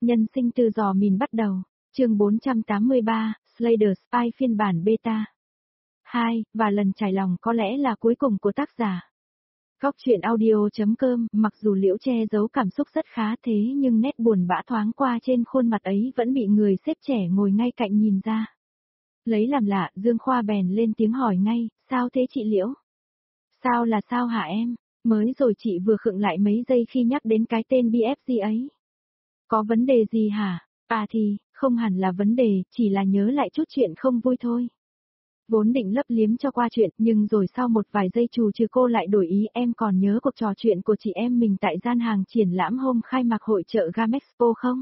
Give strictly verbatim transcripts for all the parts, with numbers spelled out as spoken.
Nhân sinh từ dò mìn bắt đầu, chương bốn trăm tám mươi ba, Slayer Spy phiên bản beta. hai, và lần trải lòng có lẽ là cuối cùng của tác giả. Góc truyện audio.com, mặc dù Liễu che giấu cảm xúc rất khá thế nhưng nét buồn bã thoáng qua trên khuôn mặt ấy vẫn bị người xếp trẻ ngồi ngay cạnh nhìn ra. Lấy làm lạ, Dương Khoa bèn lên tiếng hỏi ngay, sao thế chị Liễu? Sao là sao hả em? Mới rồi chị vừa khựng lại mấy giây khi nhắc đến cái tên bê ép giê ấy. Có vấn đề gì hả? À thì, không hẳn là vấn đề, chỉ là nhớ lại chút chuyện không vui thôi. Vốn định lấp liếm cho qua chuyện, nhưng rồi sau một vài giây trù trừ cô lại đổi ý. Em còn nhớ cuộc trò chuyện của chị em mình tại gian hàng triển lãm hôm khai mạc hội chợ Gamexpo không?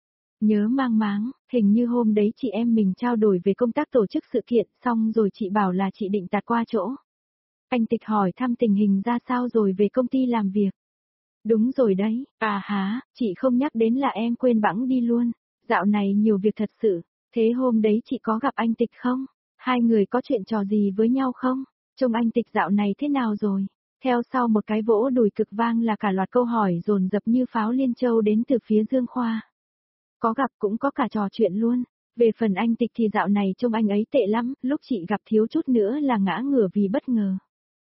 Nhớ mang máng, hình như hôm đấy chị em mình trao đổi về công tác tổ chức sự kiện, xong rồi chị bảo là chị định tạt qua chỗ. Anh Tịch hỏi thăm tình hình ra sao rồi về công ty làm việc. Đúng rồi đấy, à há, chị không nhắc đến là em quên bẵng đi luôn. Dạo này nhiều việc thật sự, thế hôm đấy chị có gặp anh Tịch không? Hai người có chuyện trò gì với nhau không? Trông anh Tịch dạo này thế nào rồi? Theo sau một cái vỗ đùi cực vang là cả loạt câu hỏi dồn dập như pháo liên châu đến từ phía Dương Khoa. Có gặp cũng có cả trò chuyện luôn. Về phần anh Tịch thì dạo này trông anh ấy tệ lắm, lúc chị gặp thiếu chút nữa là ngã ngửa vì bất ngờ.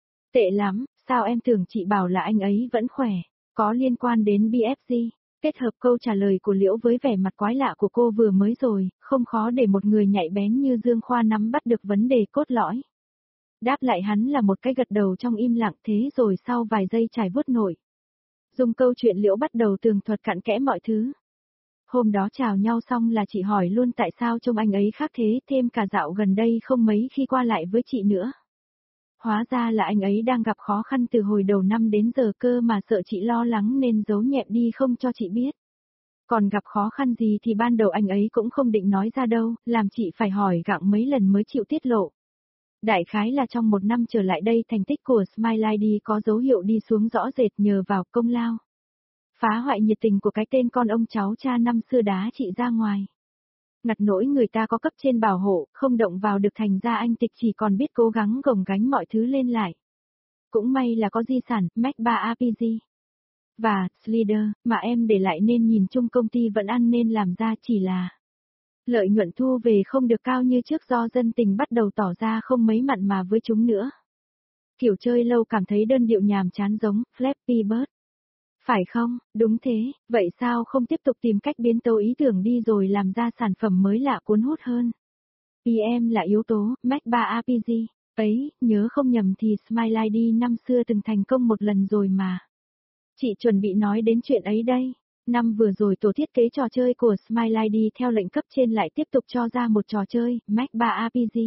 Tệ lắm, sao em tưởng chị bảo là anh ấy vẫn khỏe? Có liên quan đến bê ép giê, kết hợp câu trả lời của Liễu với vẻ mặt quái lạ của cô vừa mới rồi, không khó để một người nhạy bén như Dương Khoa nắm bắt được vấn đề cốt lõi. Đáp lại hắn là một cái gật đầu trong im lặng, thế rồi sau vài giây trải vuốt nổi. Dùng câu chuyện Liễu bắt đầu tường thuật cặn kẽ mọi thứ. Hôm đó chào nhau xong là chị hỏi luôn tại sao trông anh ấy khác thế, thêm cả dạo gần đây không mấy khi qua lại với chị nữa. Hóa ra là anh ấy đang gặp khó khăn từ hồi đầu năm đến giờ cơ mà sợ chị lo lắng nên giấu nhẹm đi không cho chị biết. Còn gặp khó khăn gì thì ban đầu anh ấy cũng không định nói ra đâu, làm chị phải hỏi gặng mấy lần mới chịu tiết lộ. Đại khái là trong một năm trở lại đây thành tích của Smile i đê có dấu hiệu đi xuống rõ rệt nhờ vào công lao. Phá hoại nhiệt tình của cái tên con ông cháu cha năm xưa đá chị ra ngoài. Ngặt nỗi người ta có cấp trên bảo hộ, không động vào được thành ra anh Tịch chỉ còn biết cố gắng gồng gánh mọi thứ lên lại. Cũng may là có di sản, Mac ba a pê giê. Và, Slayer, mà em để lại nên nhìn chung công ty vẫn ăn nên làm ra chỉ là lợi nhuận thu về không được cao như trước do dân tình bắt đầu tỏ ra không mấy mặn mà với chúng nữa. Kiểu chơi lâu cảm thấy đơn điệu nhàm chán giống Flappy Bird. Phải không, đúng thế, vậy sao không tiếp tục tìm cách biến tấu ý tưởng đi rồi làm ra sản phẩm mới lạ cuốn hút hơn? pê em là yếu tố, Mac ba a pê giê, ấy, nhớ không nhầm thì Smile i đê năm xưa từng thành công một lần rồi mà. Chị chuẩn bị nói đến chuyện ấy đây. Năm vừa rồi tổ thiết kế trò chơi của Smile i đê theo lệnh cấp trên lại tiếp tục cho ra một trò chơi, Mac ba a pê giê.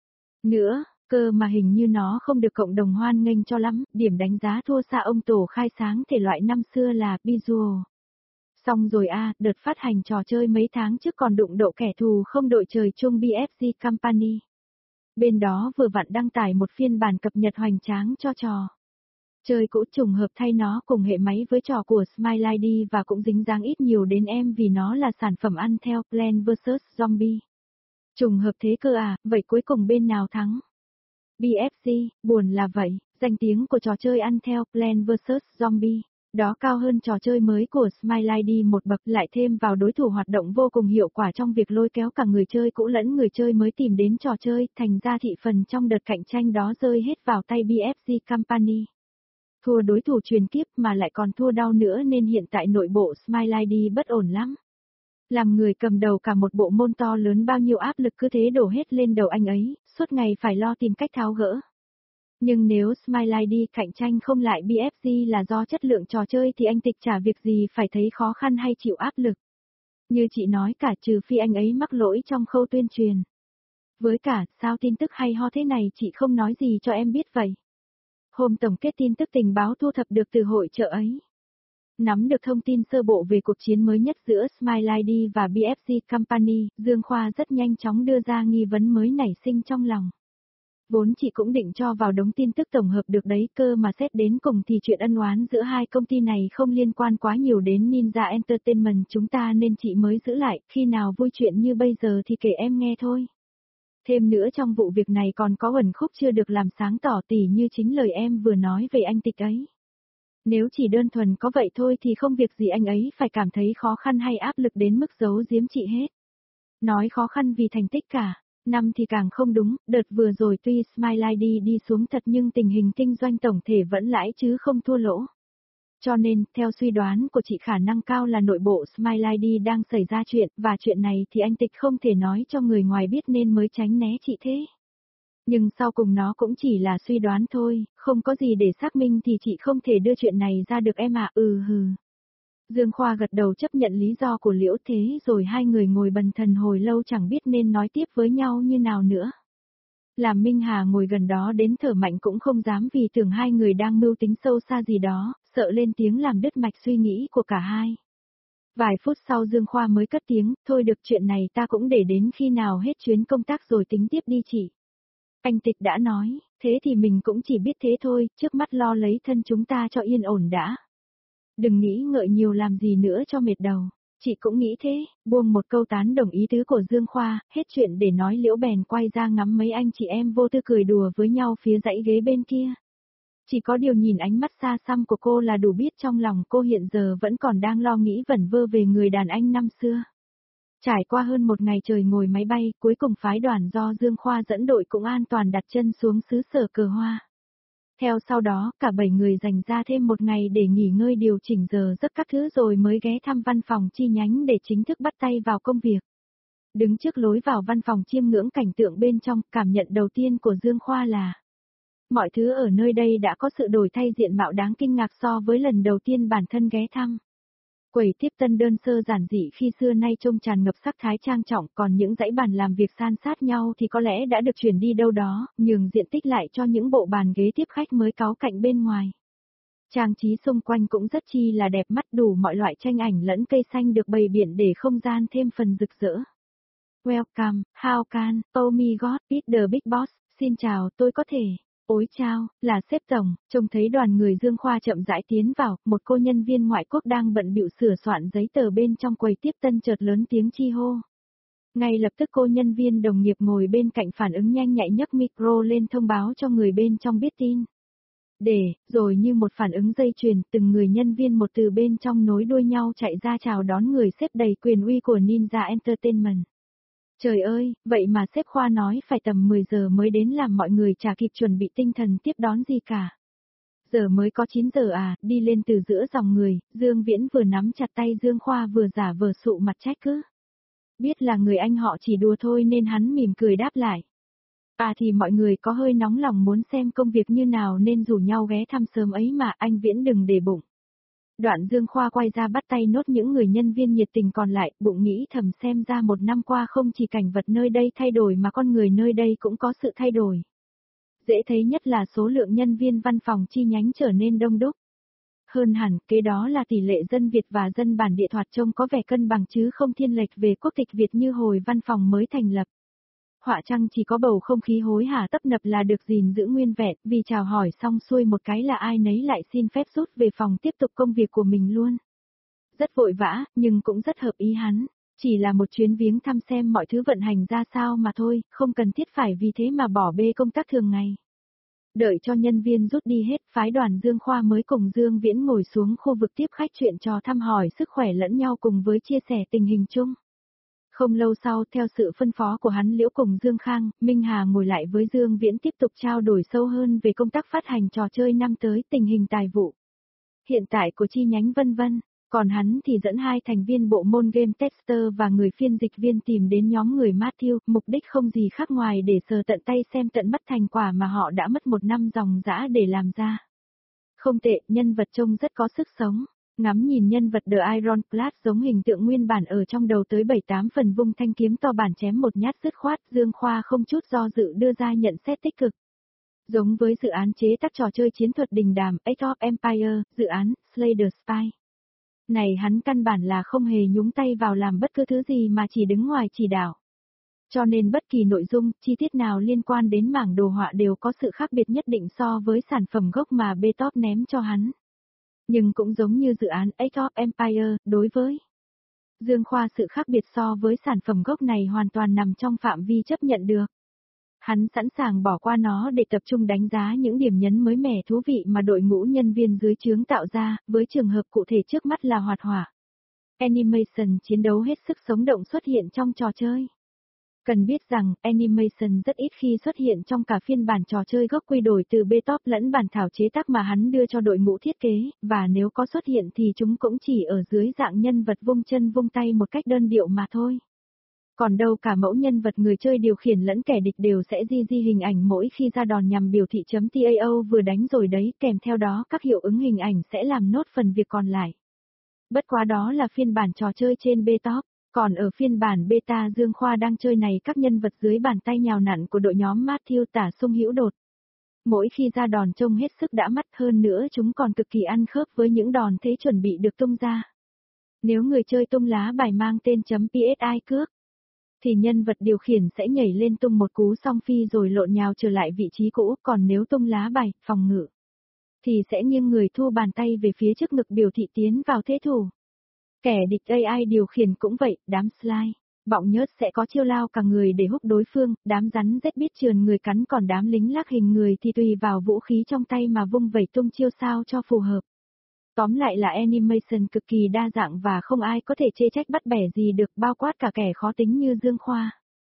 Nữa, cơ mà hình như nó không được cộng đồng hoan nghênh cho lắm, điểm đánh giá thua xa ông tổ khai sáng thể loại năm xưa là Visual. Xong rồi a, à, đợt phát hành trò chơi mấy tháng trước còn đụng độ kẻ thù không đội trời chung bê ép giê Company. Bên đó vừa vặn đăng tải một phiên bản cập nhật hoành tráng cho trò chơi cũ, trùng hợp thay nó cùng hệ máy với trò của Smile i đê và cũng dính dáng ít nhiều đến em vì nó là sản phẩm ăn theo Plants versus. Zombie. Trùng hợp thế cơ à, vậy cuối cùng bên nào thắng? bê ép giê, buồn là vậy, danh tiếng của trò chơi ăn theo Plants versus. Zombie, đó cao hơn trò chơi mới của Smile i đê một bậc, lại thêm vào đối thủ hoạt động vô cùng hiệu quả trong việc lôi kéo cả người chơi cũ lẫn người chơi mới tìm đến trò chơi, thành ra thị phần trong đợt cạnh tranh đó rơi hết vào tay bê ép giê Company. Thua đối thủ truyền kiếp mà lại còn thua đau nữa nên hiện tại nội bộ Smile i đê bất ổn lắm. Làm người cầm đầu cả một bộ môn to lớn bao nhiêu áp lực cứ thế đổ hết lên đầu anh ấy, suốt ngày phải lo tìm cách tháo gỡ. Nhưng nếu Smile i đê cạnh tranh không lại bê ép giê là do chất lượng trò chơi thì anh Tịch chả việc gì phải thấy khó khăn hay chịu áp lực. Như chị nói cả trừ phi anh ấy mắc lỗi trong khâu tuyên truyền. Với cả, sao tin tức hay ho thế này chị không nói gì cho em biết vậy? Hôm tổng kết tin tức tình báo thu thập được từ hội chợ ấy. Nắm được thông tin sơ bộ về cuộc chiến mới nhất giữa Smile i đê và bê ép giê Company, Dương Khoa rất nhanh chóng đưa ra nghi vấn mới nảy sinh trong lòng. Vốn chị cũng định cho vào đống tin tức tổng hợp được đấy cơ mà xét đến cùng thì chuyện ân oán giữa hai công ty này không liên quan quá nhiều đến Ninja Entertainment chúng ta nên chị mới giữ lại, khi nào vui chuyện như bây giờ thì kể em nghe thôi. Thêm nữa trong vụ việc này còn có uẩn khúc chưa được làm sáng tỏ tỉ như chính lời em vừa nói về anh Tịch ấy. Nếu chỉ đơn thuần có vậy thôi thì không việc gì anh ấy phải cảm thấy khó khăn hay áp lực đến mức giấu giếm chị hết. Nói khó khăn vì thành tích cả. Năm thì càng không đúng, đợt vừa rồi tuy Smile i đê đi xuống thật nhưng tình hình kinh doanh tổng thể vẫn lãi chứ không thua lỗ. Cho nên, theo suy đoán của chị khả năng cao là nội bộ Smile i đê đang xảy ra chuyện, và chuyện này thì anh Tịch không thể nói cho người ngoài biết nên mới tránh né chị thế. Nhưng sau cùng nó cũng chỉ là suy đoán thôi, không có gì để xác minh thì chị không thể đưa chuyện này ra được em ạ, ừ hừ. Dương Khoa gật đầu chấp nhận lý do của Liễu Thế rồi hai người ngồi bần thần hồi lâu chẳng biết nên nói tiếp với nhau như nào nữa. Làm Minh Hà ngồi gần đó đến thở mạnh cũng không dám vì tưởng hai người đang mưu tính sâu xa gì đó, sợ lên tiếng làm đứt mạch suy nghĩ của cả hai. Vài phút sau Dương Khoa mới cất tiếng, thôi được chuyện này ta cũng để đến khi nào hết chuyến công tác rồi tính tiếp đi chị. Anh Tịch đã nói, thế thì mình cũng chỉ biết thế thôi, trước mắt lo lấy thân chúng ta cho yên ổn đã. Đừng nghĩ ngợi nhiều làm gì nữa cho mệt đầu. Chị cũng nghĩ thế, buông một câu tán đồng ý tứ của Dương Khoa, hết chuyện để nói Liễu bèn quay ra ngắm mấy anh chị em vô tư cười đùa với nhau phía dãy ghế bên kia. Chỉ có điều nhìn ánh mắt xa xăm của cô là đủ biết trong lòng cô hiện giờ vẫn còn đang lo nghĩ vẩn vơ về người đàn anh năm xưa. Trải qua hơn một ngày trời ngồi máy bay, cuối cùng phái đoàn do Dương Khoa dẫn đội cũng an toàn đặt chân xuống xứ sở Cờ Hoa. Theo sau đó, cả bảy người dành ra thêm một ngày để nghỉ ngơi điều chỉnh giờ giấc các thứ rồi mới ghé thăm văn phòng chi nhánh để chính thức bắt tay vào công việc. Đứng trước lối vào văn phòng chiêm ngưỡng cảnh tượng bên trong, cảm nhận đầu tiên của Dương Khoa là mọi thứ ở nơi đây đã có sự đổi thay diện mạo đáng kinh ngạc so với lần đầu tiên bản thân ghé thăm. Quầy tiếp tân đơn sơ giản dị khi xưa nay trông tràn ngập sắc thái trang trọng, còn những dãy bàn làm việc san sát nhau thì có lẽ đã được chuyển đi đâu đó, nhường diện tích lại cho những bộ bàn ghế tiếp khách mới cáu cạnh bên ngoài. Trang trí xung quanh cũng rất chi là đẹp mắt, đủ mọi loại tranh ảnh lẫn cây xanh được bày biện để không gian thêm phần rực rỡ. Welcome, how can, oh my god, it's the big boss, xin chào, tôi có thể. Ôi chao, là sếp tổng, trông thấy đoàn người Dương Khoa chậm rãi tiến vào, một cô nhân viên ngoại quốc đang bận bịu sửa soạn giấy tờ bên trong quầy tiếp tân chợt lớn tiếng chi hô. Ngay lập tức cô nhân viên đồng nghiệp ngồi bên cạnh phản ứng nhanh nhạy nhấc micro lên thông báo cho người bên trong biết tin. Để, rồi như một phản ứng dây chuyền, từng người nhân viên một từ bên trong nối đuôi nhau chạy ra chào đón người sếp đầy quyền uy của Ninja Entertainment. Trời ơi, vậy mà sếp Khoa nói phải tầm mười giờ mới đến làm mọi người chả kịp chuẩn bị tinh thần tiếp đón gì cả. Giờ mới có chín giờ à, đi lên từ giữa dòng người, Dương Viễn vừa nắm chặt tay Dương Khoa vừa giả vờ sụ mặt trách cứ. Biết là người anh họ chỉ đùa thôi nên hắn mỉm cười đáp lại. À thì mọi người có hơi nóng lòng muốn xem công việc như nào nên rủ nhau ghé thăm sớm ấy mà anh Viễn đừng để bụng. Đoạn Dương Khoa quay ra bắt tay nốt những người nhân viên nhiệt tình còn lại, bụng nghĩ thầm xem ra một năm qua không chỉ cảnh vật nơi đây thay đổi mà con người nơi đây cũng có sự thay đổi. Dễ thấy nhất là số lượng nhân viên văn phòng chi nhánh trở nên đông đúc. Hơn hẳn, kế đó là tỷ lệ dân Việt và dân bản địa thoạt trông có vẻ cân bằng chứ không thiên lệch về quốc tịch Việt như hồi văn phòng mới thành lập. Họa chăng chỉ có bầu không khí hối hả tấp nập là được gìn giữ nguyên vẹn, vì chào hỏi xong xuôi một cái là ai nấy lại xin phép rút về phòng tiếp tục công việc của mình luôn. Rất vội vã, nhưng cũng rất hợp ý hắn, chỉ là một chuyến viếng thăm xem mọi thứ vận hành ra sao mà thôi, không cần thiết phải vì thế mà bỏ bê công tác thường ngày. Đợi cho nhân viên rút đi hết, phái đoàn Dương Khoa mới cùng Dương Viễn ngồi xuống khu vực tiếp khách chuyện trò thăm hỏi sức khỏe lẫn nhau cùng với chia sẻ tình hình chung. Không lâu sau, theo sự phân phó của hắn Liễu cùng Dương Khang, Minh Hà ngồi lại với Dương Viễn tiếp tục trao đổi sâu hơn về công tác phát hành trò chơi năm tới, tình hình tài vụ hiện tại của chi nhánh vân vân. Còn hắn thì dẫn hai thành viên bộ môn game tester và người phiên dịch viên tìm đến nhóm người Matthew, mục đích không gì khác ngoài để sờ tận tay xem tận mắt thành quả mà họ đã mất một năm dòng dã để làm ra. Không tệ, nhân vật trông rất có sức sống. Ngắm nhìn nhân vật The Ironclad giống hình tượng nguyên bản ở trong đầu tới bảy tám phần vung thanh kiếm to bản chém một nhát dứt khoát, Dương Khoa không chút do dự đưa ra nhận xét tích cực. Giống với dự án chế tác trò chơi chiến thuật đình đàm Age of Empire, dự án Slay the Spy. Này hắn căn bản là không hề nhúng tay vào làm bất cứ thứ gì mà chỉ đứng ngoài chỉ đạo. Cho nên bất kỳ nội dung, chi tiết nào liên quan đến mảng đồ họa đều có sự khác biệt nhất định so với sản phẩm gốc mà Betop ném cho hắn. Nhưng cũng giống như dự án Age of Empire, đối với Dương Khoa sự khác biệt so với sản phẩm gốc này hoàn toàn nằm trong phạm vi chấp nhận được. Hắn sẵn sàng bỏ qua nó để tập trung đánh giá những điểm nhấn mới mẻ thú vị mà đội ngũ nhân viên dưới trướng tạo ra, với trường hợp cụ thể trước mắt là hoạt hỏa. Animation chiến đấu hết sức sống động xuất hiện trong trò chơi. Cần biết rằng, Animation rất ít khi xuất hiện trong cả phiên bản trò chơi gốc quy đổi từ bê-top lẫn bản thảo chế tác mà hắn đưa cho đội ngũ thiết kế, và nếu có xuất hiện thì chúng cũng chỉ ở dưới dạng nhân vật vung chân vung tay một cách đơn điệu mà thôi. Còn đâu cả mẫu nhân vật người chơi điều khiển lẫn kẻ địch đều sẽ di di hình ảnh mỗi khi ra đòn nhằm biểu thị chấm tao vừa đánh rồi đấy, kèm theo đó các hiệu ứng hình ảnh sẽ làm nốt phần việc còn lại. Bất quá đó là phiên bản trò chơi trên bê-top. Còn ở phiên bản beta Dương Khoa đang chơi này, các nhân vật dưới bàn tay nhào nặn của đội nhóm Matthew tả sung hữu đột. Mỗi khi ra đòn trông hết sức đã mắt, hơn nữa chúng còn cực kỳ ăn khớp với những đòn thế chuẩn bị được tung ra. Nếu người chơi tung lá bài mang tên chấm psi cước, thì nhân vật điều khiển sẽ nhảy lên tung một cú song phi rồi lộn nhào trở lại vị trí cũ, còn nếu tung lá bài phòng ngự, thì sẽ nghiêng người thu bàn tay về phía trước ngực biểu thị tiến vào thế thủ. Kẻ địch a i điều khiển cũng vậy, đám slide, bọng nhớt sẽ có chiêu lao cả người để húc đối phương, đám rắn rết biết trườn người cắn, còn đám lính lác hình người thì tùy vào vũ khí trong tay mà vung vẩy tung chiêu sao cho phù hợp. Tóm lại là animation cực kỳ đa dạng và không ai có thể chê trách bắt bẻ gì được, bao quát cả kẻ khó tính như Dương Khoa.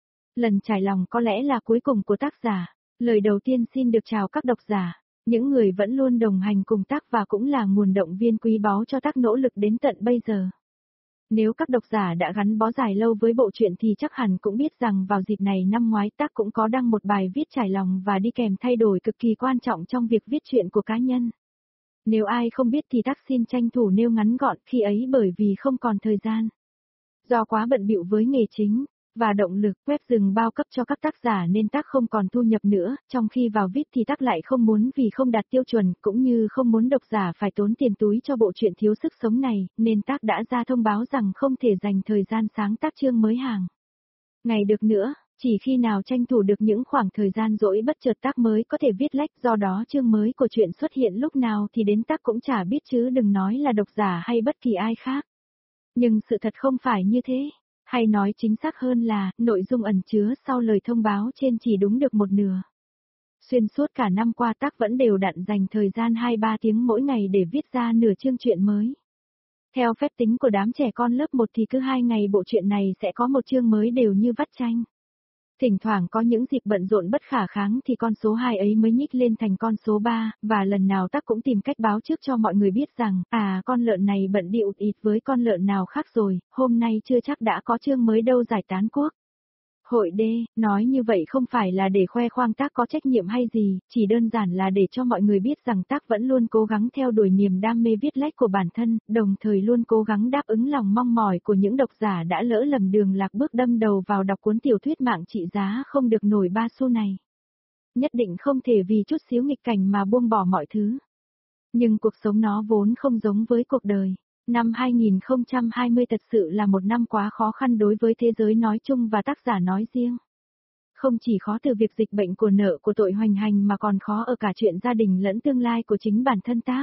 Lần trải lòng có lẽ là cuối cùng của tác giả. Lời đầu tiên xin được chào các độc giả, những người vẫn luôn đồng hành cùng tác và cũng là nguồn động viên quý báu cho tác nỗ lực đến tận bây giờ. Nếu các độc giả đã gắn bó dài lâu với bộ truyện thì chắc hẳn cũng biết rằng vào dịp này năm ngoái tác cũng có đăng một bài viết trải lòng và đi kèm thay đổi cực kỳ quan trọng trong việc viết truyện của cá nhân. Nếu ai không biết thì tác xin tranh thủ nêu ngắn gọn khi ấy, bởi vì không còn thời gian. Do quá bận bịu với nghề chính và động lực, web dừng bao cấp cho các tác giả nên tác không còn thu nhập nữa, trong khi vào viết thì tác lại không muốn vì không đạt tiêu chuẩn, cũng như không muốn độc giả phải tốn tiền túi cho bộ truyện thiếu sức sống này, nên tác đã ra thông báo rằng không thể dành thời gian sáng tác chương mới hàng ngày được nữa, chỉ khi nào tranh thủ được những khoảng thời gian rỗi bất chợt tác mới có thể viết lách, do đó chương mới của truyện xuất hiện lúc nào thì đến tác cũng chả biết, chứ đừng nói là độc giả hay bất kỳ ai khác. Nhưng sự thật không phải như thế. Hay nói chính xác hơn là, nội dung ẩn chứa sau lời thông báo trên chỉ đúng được một nửa. Xuyên suốt cả năm qua tác vẫn đều đặn dành thời gian hai ba tiếng mỗi ngày để viết ra nửa chương truyện mới. Theo phép tính của đám trẻ con lớp một thì cứ hai ngày bộ truyện này sẽ có một chương mới, đều như vắt chanh. Thỉnh thoảng có những dịp bận rộn bất khả kháng thì con số hai ấy mới nhích lên thành con số ba, và lần nào tác cũng tìm cách báo trước cho mọi người biết rằng, à con lợn này bận đi ụt ịt với con lợn nào khác rồi, hôm nay chưa chắc đã có chương mới đâu giải tán quốc. Hội D, nói như vậy không phải là để khoe khoang tác có trách nhiệm hay gì, chỉ đơn giản là để cho mọi người biết rằng tác vẫn luôn cố gắng theo đuổi niềm đam mê viết lách của bản thân, đồng thời luôn cố gắng đáp ứng lòng mong mỏi của những độc giả đã lỡ lầm đường lạc bước đâm đầu vào đọc cuốn tiểu thuyết mạng trị giá không được nổi ba xu này. Nhất định không thể vì chút xíu nghịch cảnh mà buông bỏ mọi thứ. Nhưng cuộc sống nó vốn không giống với cuộc đời. Năm hai nghìn không trăm hai mươi thật sự là một năm quá khó khăn đối với thế giới nói chung và tác giả nói riêng. Không chỉ khó từ việc dịch bệnh của nợ của tội hoành hành mà còn khó ở cả chuyện gia đình lẫn tương lai của chính bản thân tác.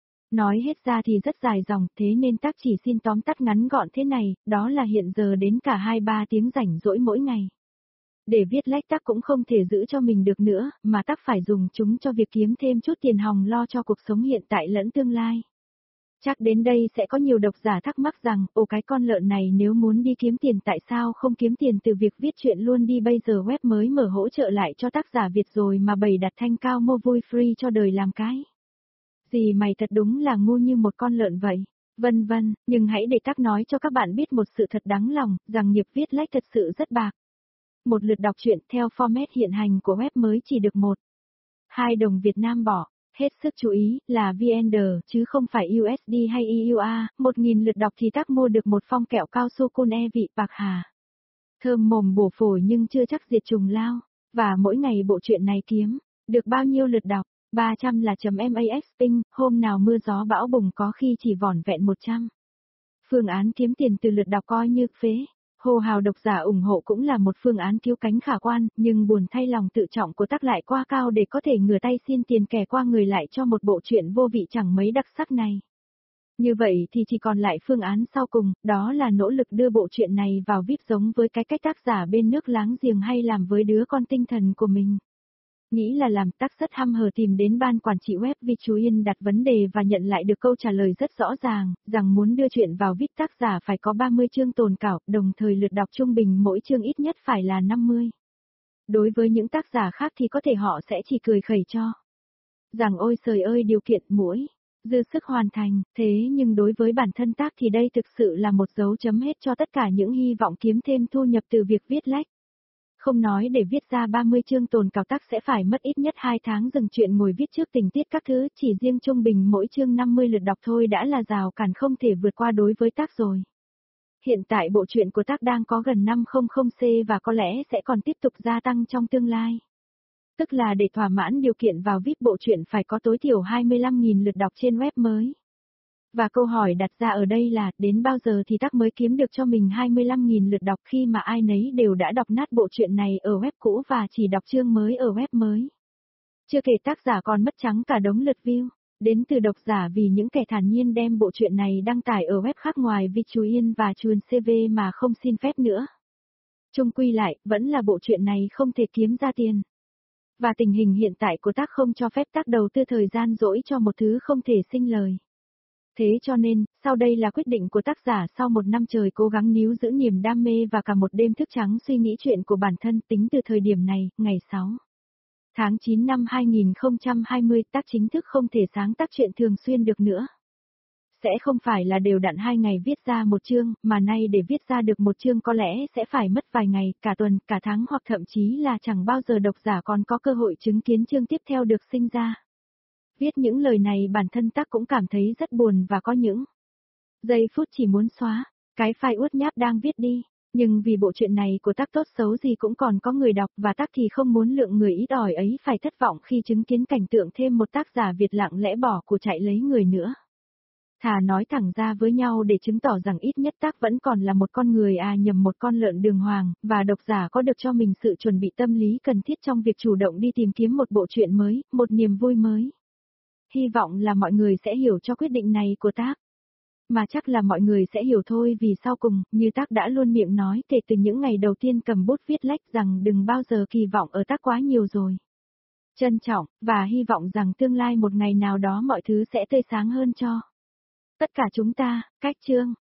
Nói hết ra thì rất dài dòng, thế nên tác chỉ xin tóm tắt ngắn gọn thế này, đó là hiện giờ đến cả hai ba tiếng rảnh rỗi mỗi ngày. Để viết lách tác cũng không thể giữ cho mình được nữa, mà tác phải dùng chúng cho việc kiếm thêm chút tiền hòng lo cho cuộc sống hiện tại lẫn tương lai. Chắc đến đây sẽ có nhiều độc giả thắc mắc rằng, ồ cái con lợn này nếu muốn đi kiếm tiền tại sao không kiếm tiền từ việc viết truyện luôn đi, bây giờ web mới mở hỗ trợ lại cho tác giả Việt rồi mà bày đặt thanh cao mua vui free cho đời làm cái. Gì mày thật đúng là ngu như một con lợn vậy. Vân vân, nhưng hãy để tác nói cho các bạn biết một sự thật đáng lòng, rằng nghiệp viết lách thật sự rất bạc. Một lượt đọc truyện theo format hiện hành của web mới chỉ được một, hai đồng Việt Nam bỏ. Hết sức chú ý, là vê en đê, chứ không phải u ét đê hay e u a, một nghìn lượt đọc thì tác mua được một phong kẹo cao su cun e vị bạc hà. Thơm mồm bổ phổi nhưng chưa chắc diệt trùng lao, và mỗi ngày bộ truyện này kiếm được bao nhiêu lượt đọc, ba trăm là chấm max ping, hôm nào mưa gió bão bùng có khi chỉ vỏn vẹn một trăm. Phương án kiếm tiền từ lượt đọc coi như phế. Hô hào độc giả ủng hộ cũng là một phương án cứu cánh khả quan, nhưng buồn thay lòng tự trọng của tác lại quá cao để có thể ngửa tay xin tiền kẻ qua người lại cho một bộ truyện vô vị chẳng mấy đặc sắc này. Như vậy thì chỉ còn lại phương án sau cùng, đó là nỗ lực đưa bộ truyện này vào vê i pê giống với cái cách tác giả bên nước láng giềng hay làm với đứa con tinh thần của mình. Nghĩ là làm, Tác rất hăm hở tìm đến ban quản trị web Vi Chú Yên đặt vấn đề và nhận lại được câu trả lời rất rõ ràng, rằng muốn đưa chuyện vào vê i pê tác giả phải có ba mươi chương tồn cảo, đồng thời lượt đọc trung bình mỗi chương ít nhất phải là năm mươi. Đối với những tác giả khác thì có thể họ sẽ chỉ cười khẩy cho. Rằng ôi trời ơi điều kiện mũi, dư sức hoàn thành, thế nhưng đối với bản thân Tác thì đây thực sự là một dấu chấm hết cho tất cả những hy vọng kiếm thêm thu nhập từ việc viết lách. Không nói để viết ra ba mươi chương tồn cảo, Tác sẽ phải mất ít nhất hai tháng dừng chuyện ngồi viết trước tình tiết các thứ, chỉ riêng trung bình mỗi chương năm mươi lượt đọc thôi đã là rào cản không thể vượt qua đối với Tác rồi. Hiện tại bộ truyện của Tác đang có gần năm trăm c và có lẽ sẽ còn tiếp tục gia tăng trong tương lai. Tức là để thỏa mãn điều kiện vào vê i pê bộ truyện phải có tối thiểu hai mươi lăm nghìn lượt đọc trên web mới. Và câu hỏi đặt ra ở đây là, đến bao giờ thì Tác mới kiếm được cho mình hai mươi lăm nghìn lượt đọc khi mà ai nấy đều đã đọc nát bộ truyện này ở web cũ và chỉ đọc chương mới ở web mới. Chưa kể tác giả còn mất trắng cả đống lượt view, đến từ độc giả vì những kẻ thản nhiên đem bộ truyện này đăng tải ở web khác ngoài Vi Chú Yên và Chuồn xê vê mà không xin phép nữa. Chung quy lại, vẫn là bộ truyện này không thể kiếm ra tiền. Và tình hình hiện tại của Tác không cho phép Tác đầu tư thời gian rỗi cho một thứ không thể sinh lời. Thế cho nên, sau đây là quyết định của tác giả sau một năm trời cố gắng níu giữ niềm đam mê và cả một đêm thức trắng suy nghĩ chuyện của bản thân, tính từ thời điểm này, ngày sáu tháng chín năm hai nghìn không trăm hai mươi, Tác chính thức không thể sáng tác chuyện thường xuyên được nữa. Sẽ không phải là đều đặn hai ngày viết ra một chương, mà nay để viết ra được một chương có lẽ sẽ phải mất vài ngày, cả tuần, cả tháng hoặc thậm chí là chẳng bao giờ độc giả còn có cơ hội chứng kiến chương tiếp theo được sinh ra. Viết những lời này bản thân Tác cũng cảm thấy rất buồn và có những giây phút chỉ muốn xóa cái file uất nháp đang viết đi, nhưng vì bộ truyện này của Tác tốt xấu gì cũng còn có người đọc và Tác thì không muốn lượng người ít ỏi ấy phải thất vọng khi chứng kiến cảnh tượng thêm một tác giả Việt lặng lẽ bỏ của chạy lấy người nữa. Thà nói thẳng ra với nhau để chứng tỏ rằng ít nhất Tác vẫn còn là một con người à nhầm một con lợn đường hoàng, và độc giả có được cho mình sự chuẩn bị tâm lý cần thiết trong việc chủ động đi tìm kiếm một bộ truyện mới, một niềm vui mới. Hy vọng là mọi người sẽ hiểu cho quyết định này của Tác. Mà chắc là mọi người sẽ hiểu thôi vì sau cùng, như Tác đã luôn miệng nói kể từ những ngày đầu tiên cầm bút viết lách rằng đừng bao giờ kỳ vọng ở Tác quá nhiều rồi. Trân trọng, và hy vọng rằng tương lai một ngày nào đó mọi thứ sẽ tươi sáng hơn cho tất cả chúng ta. Cách chương